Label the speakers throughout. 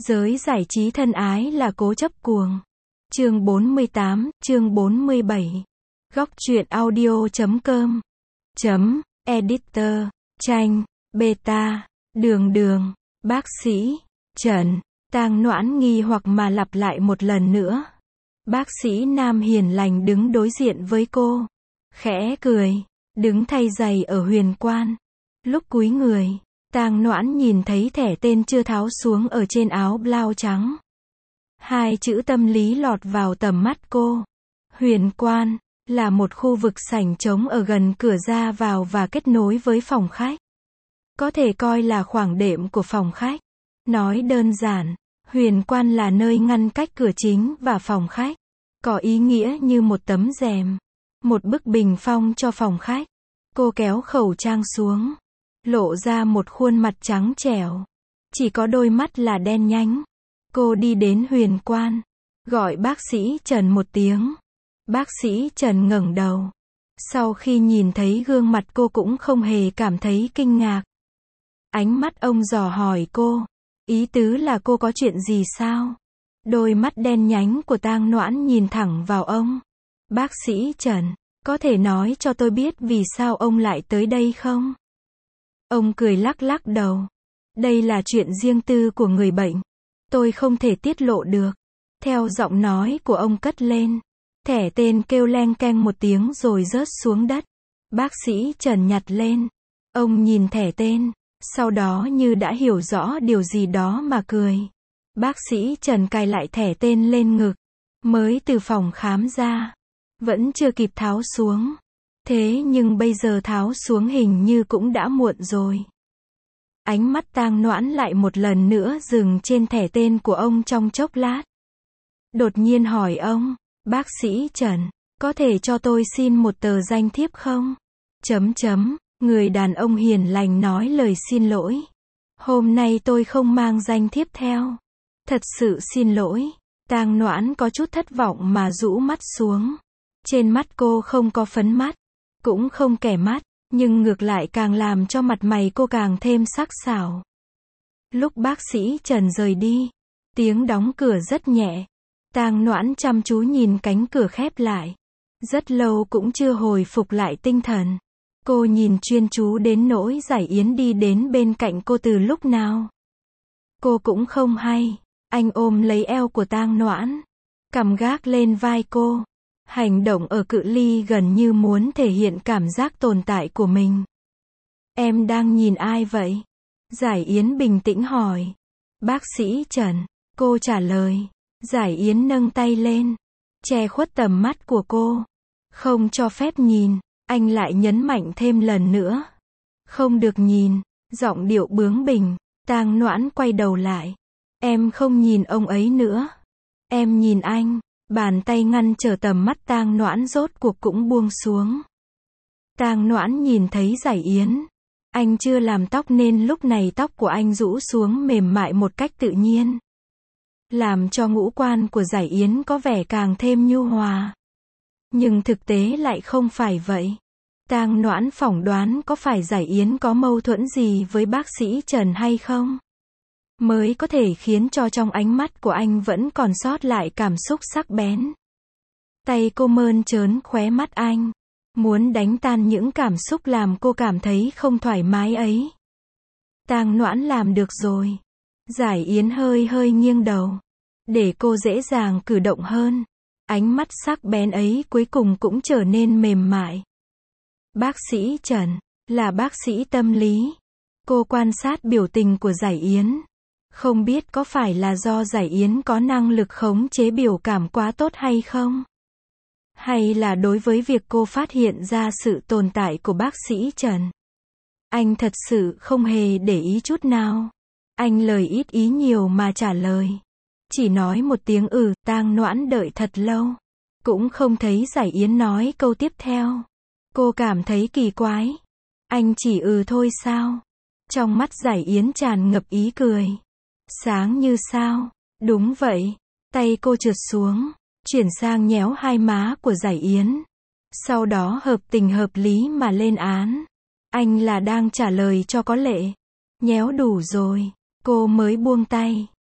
Speaker 1: Giới giải trí thân ái là cố chấp cuồng. Chương 48, chương 47. Góc truyện audio.com. Editor, tranh, beta, đường, bác sĩ, Trần, Tang Noãn nghi hoặc mà lặp lại một lần nữa. Bác sĩ nam hiền lành đứng đối diện với cô. Khẽ cười, đứng thay giày ở Huyền Quan. Lúc cúi người, Tang Noãn nhìn thấy thẻ tên chưa tháo xuống ở trên áo blau trắng. Hai chữ tâm lý lọt vào tầm mắt cô. Huyền Quan là một khu vực sảnh trống ở gần cửa ra vào và kết nối với phòng khách. Có thể coi là khoảng đệm của phòng khách. Nói đơn giản, Huyền Quan là nơi ngăn cách cửa chính và phòng khách. Có ý nghĩa như một tấm rèm, một bức bình phong cho phòng khách. Cô kéo khẩu trang xuống, lộ ra một khuôn mặt trắng trẻo. Chỉ có đôi mắt là đen nhánh. Cô đi đến Huyền Quan, gọi bác sĩ Trần một tiếng. Bác sĩ Trần ngẩng đầu. Sau khi nhìn thấy gương mặt cô cũng không hề cảm thấy kinh ngạc. Ánh mắt ông dò hỏi cô. Ý tứ là cô có chuyện gì sao? Đôi mắt đen nhánh của Tang Noãn nhìn thẳng vào ông. Bác sĩ Trần, có thể nói cho tôi biết vì sao ông lại tới đây không? Ông cười lắc lắc đầu. Đây là chuyện riêng tư của người bệnh. Tôi không thể tiết lộ được. Theo giọng nói của ông cất lên. Thẻ tên kêu leng keng một tiếng rồi rớt xuống đất. Bác sĩ Trần nhặt lên. Ông nhìn thẻ tên. Sau đó như đã hiểu rõ điều gì đó mà cười. Bác sĩ Trần cài lại thẻ tên lên ngực. Mới từ phòng khám ra. Vẫn chưa kịp tháo xuống. Thế nhưng bây giờ tháo xuống hình như cũng đã muộn rồi. Ánh mắt Tang Noãn lại một lần nữa dừng trên thẻ tên của ông trong chốc lát. Đột nhiên hỏi ông, bác sĩ Trần, có thể cho tôi xin một tờ danh thiếp không? Người đàn ông hiền lành nói lời xin lỗi. Hôm nay tôi không mang danh thiếp theo. Thật sự xin lỗi. Tang Noãn có chút thất vọng mà rũ mắt xuống. Trên mắt cô không có phấn mắt, cũng không kẻ mắt, nhưng ngược lại càng làm cho mặt mày cô càng thêm sắc sảo. Lúc bác sĩ Trần rời đi, tiếng đóng cửa rất nhẹ. Tang Noãn chăm chú nhìn cánh cửa khép lại. Rất lâu cũng chưa hồi phục lại tinh thần. Cô nhìn chuyên chú đến nỗi Giải Yến đi đến bên cạnh cô từ lúc nào. Cô cũng không hay. Anh ôm lấy eo của Tang Noãn, cằm gác lên vai cô. Hành động ở cự ly gần như muốn thể hiện cảm giác tồn tại của mình. Em đang nhìn ai vậy? Giải Yến bình tĩnh hỏi. Bác sĩ Trần. Cô trả lời. Giải Yến nâng tay lên, che khuất tầm mắt của cô. Không cho phép nhìn. Anh lại nhấn mạnh thêm lần nữa. Không được nhìn. Giọng điệu bướng bỉnh. Tang Noãn quay đầu lại. Em không nhìn ông ấy nữa. Em nhìn anh. Bàn tay ngăn trở tầm mắt Tang Noãn rốt cuộc cũng buông xuống. Tang Noãn nhìn thấy Giải Yến. Anh chưa làm tóc nên lúc này tóc của anh rũ xuống mềm mại một cách tự nhiên. Làm cho ngũ quan của Giải Yến có vẻ càng thêm nhu hòa. Nhưng thực tế lại không phải vậy. Tang Noãn phỏng đoán có phải Giải Yến có mâu thuẫn gì với bác sĩ Trần hay không? Mới có thể khiến cho trong ánh mắt của anh vẫn còn sót lại cảm xúc sắc bén. Tay cô mơn trớn khóe mắt anh. Muốn đánh tan những cảm xúc làm cô cảm thấy không thoải mái ấy. Tang Noãn làm được rồi. Giải Yến hơi nghiêng đầu. Để cô dễ dàng cử động hơn. Ánh mắt sắc bén ấy cuối cùng cũng trở nên mềm mại. Bác sĩ Trần, là bác sĩ tâm lý. Cô quan sát biểu tình của Giải Yến. Không biết có phải là do Giải Yến có năng lực khống chế biểu cảm quá tốt hay không? Hay là đối với việc cô phát hiện ra sự tồn tại của bác sĩ Trần? Anh thật sự không hề để ý chút nào. Anh lời ít ý nhiều mà trả lời. Chỉ nói một tiếng Tang Noãn đợi thật lâu. Cũng không thấy Giải Yến nói câu tiếp theo. Cô cảm thấy kỳ quái. Anh chỉ thôi sao? Trong mắt Giải Yến tràn ngập ý cười. Sáng như sao? Đúng vậy. Tay cô trượt xuống, chuyển sang nhéo hai má của Giải Yến. Sau đó hợp tình hợp lý mà lên án. Anh là đang trả lời cho có lệ. Nhéo đủ rồi. Cô mới buông tay.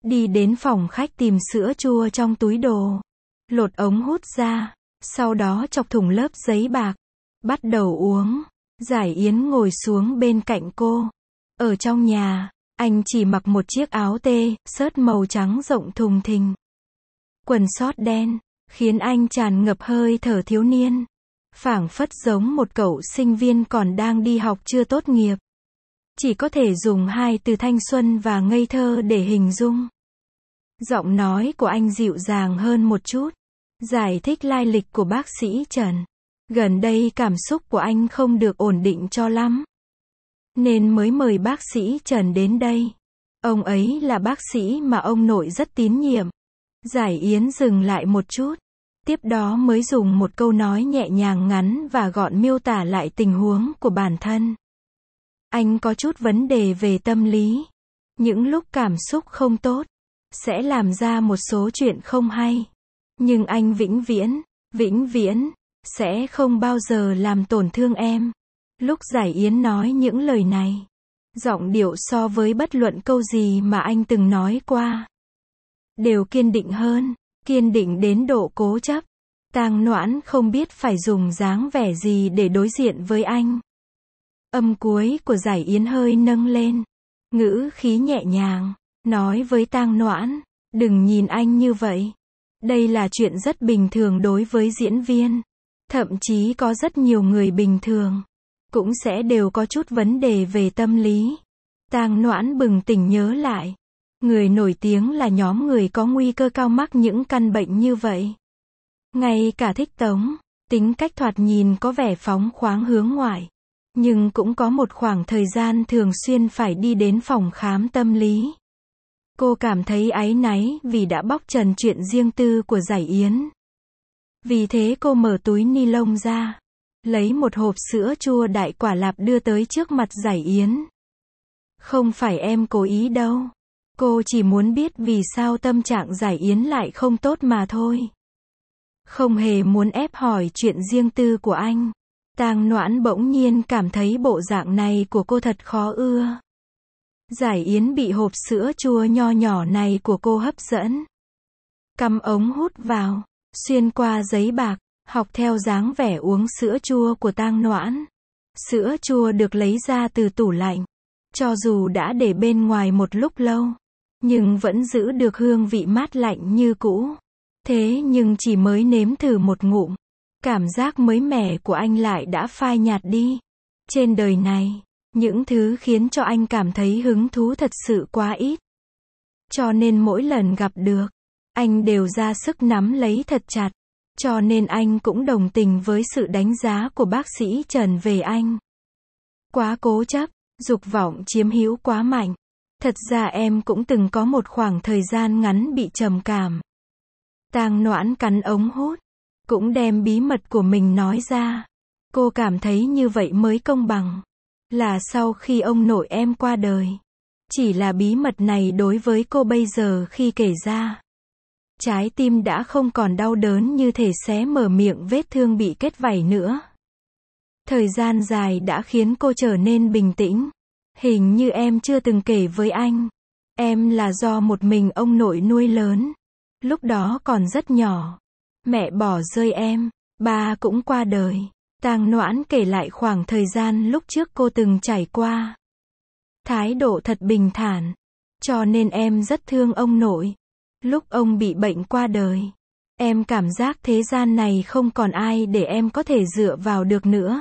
Speaker 1: đi đến phòng khách tìm sữa chua trong túi đồ, lột ống hút ra, sau đó chọc thủng lớp giấy bạc, bắt đầu uống. Giải Yến ngồi xuống bên cạnh cô. Ở trong nhà, anh chỉ mặc một chiếc áo tê, xớt màu trắng rộng thùng thình. Quần sót đen, khiến anh tràn ngập hơi thở thiếu niên. Phảng phất giống một cậu sinh viên còn đang đi học chưa tốt nghiệp. Chỉ có thể dùng hai từ thanh xuân và ngây thơ để hình dung. Giọng nói của anh dịu dàng hơn một chút. Giải thích lai lịch của bác sĩ Trần. Gần đây cảm xúc của anh không được ổn định cho lắm. Nên mới mời bác sĩ Trần đến đây. Ông ấy là bác sĩ mà ông nội rất tín nhiệm. Giải Yến dừng lại một chút. Tiếp đó mới dùng một câu nói nhẹ nhàng ngắn và gọn miêu tả lại tình huống của bản thân. Anh có chút vấn đề về tâm lý. Những lúc cảm xúc không tốt, sẽ làm ra một số chuyện không hay. Nhưng anh vĩnh viễn, sẽ không bao giờ làm tổn thương em. Lúc Giải Yến nói những lời này, giọng điệu so với bất luận câu gì mà anh từng nói qua, đều kiên định hơn, kiên định đến độ cố chấp. Tang Noãn không biết phải dùng dáng vẻ gì để đối diện với anh. Âm cuối của Giải Yến hơi nâng lên, ngữ khí nhẹ nhàng, nói với Tang Noãn, đừng nhìn anh như vậy. Đây là chuyện rất bình thường đối với diễn viên. Thậm chí có rất nhiều người bình thường cũng sẽ đều có chút vấn đề về tâm lý. Tang Noãn bừng tỉnh nhớ lại. Người nổi tiếng là nhóm người có nguy cơ cao mắc những căn bệnh như vậy. Ngay cả Thích Tống, tính cách thoạt nhìn có vẻ phóng khoáng hướng ngoại. Nhưng cũng có một khoảng thời gian thường xuyên phải đi đến phòng khám tâm lý. Cô cảm thấy áy náy vì đã bóc trần chuyện riêng tư của Giải Yến. Vì thế cô mở túi ni lông ra, lấy một hộp sữa chua đại quả lạp đưa tới trước mặt Giải Yến. Không phải em cố ý đâu. Cô chỉ muốn biết vì sao tâm trạng Giải Yến lại không tốt mà thôi. Không hề muốn ép hỏi chuyện riêng tư của anh. Tang Noãn bỗng nhiên cảm thấy bộ dạng này của cô thật khó ưa. Giải Yến bị hộp sữa chua nho nhỏ này của cô hấp dẫn. Cắm ống hút vào, xuyên qua giấy bạc, học theo dáng vẻ uống sữa chua của Tang Noãn. Sữa chua được lấy ra từ tủ lạnh. Cho dù đã để bên ngoài một lúc lâu, nhưng vẫn giữ được hương vị mát lạnh như cũ. Thế nhưng chỉ mới nếm thử một ngụm, cảm giác mới mẻ của anh lại đã phai nhạt đi. Trên đời này, những thứ khiến cho anh cảm thấy hứng thú thật sự quá ít. Cho nên mỗi lần gặp được, anh đều ra sức nắm lấy thật chặt. Cho nên anh cũng đồng tình với sự đánh giá của bác sĩ Trần về anh. Quá cố chấp, dục vọng chiếm hữu quá mạnh. Thật ra em cũng từng có một khoảng thời gian ngắn bị trầm cảm. Tang Noãn cắn ống hút, cũng đem bí mật của mình nói ra. Cô cảm thấy như vậy mới công bằng. Là sau khi ông nội em qua đời. Chỉ là bí mật này đối với cô bây giờ khi kể ra, trái tim đã không còn đau đớn như thể xé mở miệng vết thương bị kết vảy nữa. Thời gian dài đã khiến cô trở nên bình tĩnh. Hình như em chưa từng kể với anh. Em là do một mình ông nội nuôi lớn. Lúc đó còn rất nhỏ. Mẹ bỏ rơi em, ba cũng qua đời. Tang Noãn kể lại khoảng thời gian lúc trước cô từng trải qua. Thái độ thật bình thản. Cho nên em rất thương ông nội. Lúc ông bị bệnh qua đời, em cảm giác thế gian này không còn ai để em có thể dựa vào được nữa.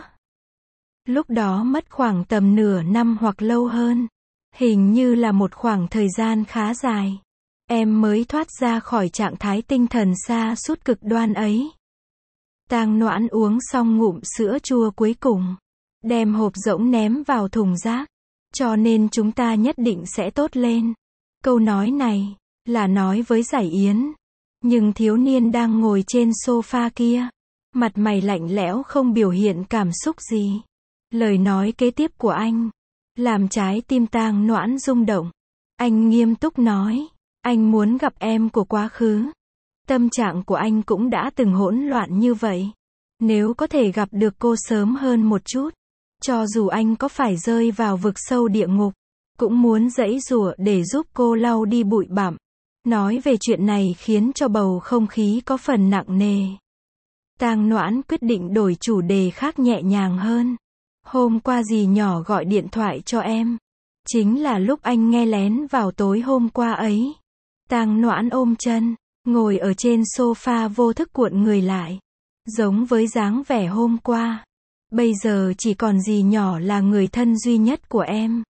Speaker 1: Lúc đó mất khoảng tầm nửa năm hoặc lâu hơn. Hình như là một khoảng thời gian khá dài. Em mới thoát ra khỏi trạng thái tinh thần sa sút cực đoan ấy. Tang Noãn uống xong ngụm sữa chua cuối cùng, đem hộp rỗng ném vào thùng rác. Cho nên chúng ta nhất định sẽ tốt lên. Câu nói này là nói với Giải Yến. Nhưng thiếu niên đang ngồi trên sofa kia, mặt mày lạnh lẽo không biểu hiện cảm xúc gì. Lời nói kế tiếp của anh làm trái tim Tang Noãn rung động. Anh nghiêm túc nói, anh muốn gặp em của quá khứ. Tâm trạng của anh cũng đã từng hỗn loạn như vậy. Nếu có thể gặp được cô sớm hơn một chút, cho dù anh có phải rơi vào vực sâu địa ngục, cũng muốn giãy giụa để giúp cô lau đi bụi bặm. Nói về chuyện này khiến cho bầu không khí có phần nặng nề. Tang Noãn quyết định đổi chủ đề khác nhẹ nhàng hơn. Hôm qua dì nhỏ gọi điện thoại cho em. Chính là lúc anh nghe lén vào tối hôm qua ấy. Tang Noãn ôm chân, ngồi ở trên sofa vô thức cuộn người lại. Giống với dáng vẻ hôm qua. Bây giờ chỉ còn dì nhỏ là người thân duy nhất của em.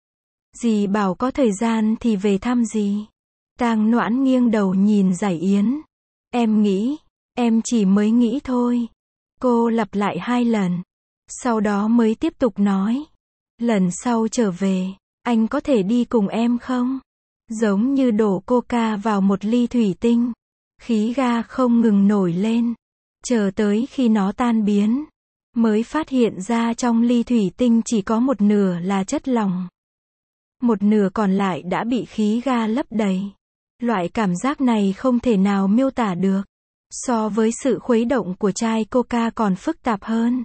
Speaker 1: Dì bảo có thời gian thì về thăm dì. Tang Noãn nghiêng đầu nhìn Giải Yến. Em nghĩ, em chỉ mới nghĩ thôi. Cô lặp lại 2 lần. Sau đó mới tiếp tục nói. Lần sau trở về, anh có thể đi cùng em không? Giống như đổ coca vào một ly thủy tinh. Khí ga không ngừng nổi lên. Chờ tới khi nó tan biến, mới phát hiện ra trong ly thủy tinh chỉ có một nửa là chất lỏng. Một nửa còn lại đã bị khí ga lấp đầy. Loại cảm giác này không thể nào miêu tả được. So với sự khuấy động của chai coca còn phức tạp hơn.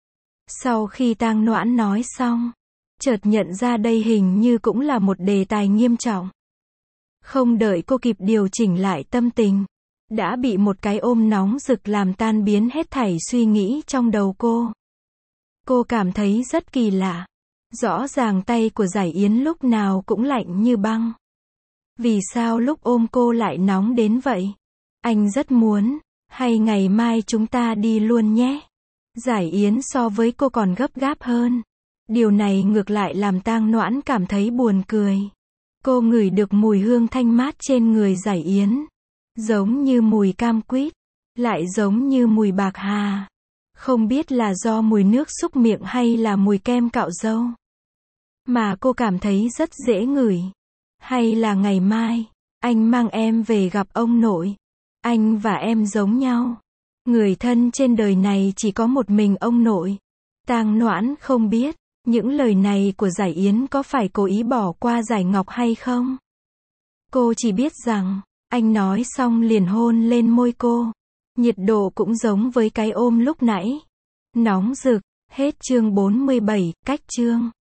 Speaker 1: Sau khi Tang Noãn nói xong, chợt nhận ra đây hình như cũng là một đề tài nghiêm trọng. Không đợi cô kịp điều chỉnh lại tâm tình, đã bị một cái ôm nóng rực làm tan biến hết thảy suy nghĩ trong đầu cô. Cô cảm thấy rất kỳ lạ. Rõ ràng tay của Giải Yến lúc nào cũng lạnh như băng. Vì sao lúc ôm cô lại nóng đến vậy? Anh rất muốn, hay ngày mai chúng ta đi luôn nhé. Giải Yến so với cô còn gấp gáp hơn. Điều này ngược lại làm Tang Noãn cảm thấy buồn cười. Cô ngửi được mùi hương thanh mát trên người Giải Yến. Giống như mùi cam quýt, lại giống như mùi bạc hà. Không biết là do mùi nước súc miệng hay là mùi kem cạo râu. Mà cô cảm thấy rất dễ ngửi. Hay là ngày mai, anh mang em về gặp ông nội. Anh và em giống nhau. Người thân trên đời này chỉ có một mình ông nội. Tang Noãn không biết, những lời này của Giải Yến có phải cố ý bỏ qua Giải Ngọc hay không? Cô chỉ biết rằng, anh nói xong liền hôn lên môi cô. Nhiệt độ cũng giống với cái ôm lúc nãy. Nóng rực, hết chương 47, cách chương.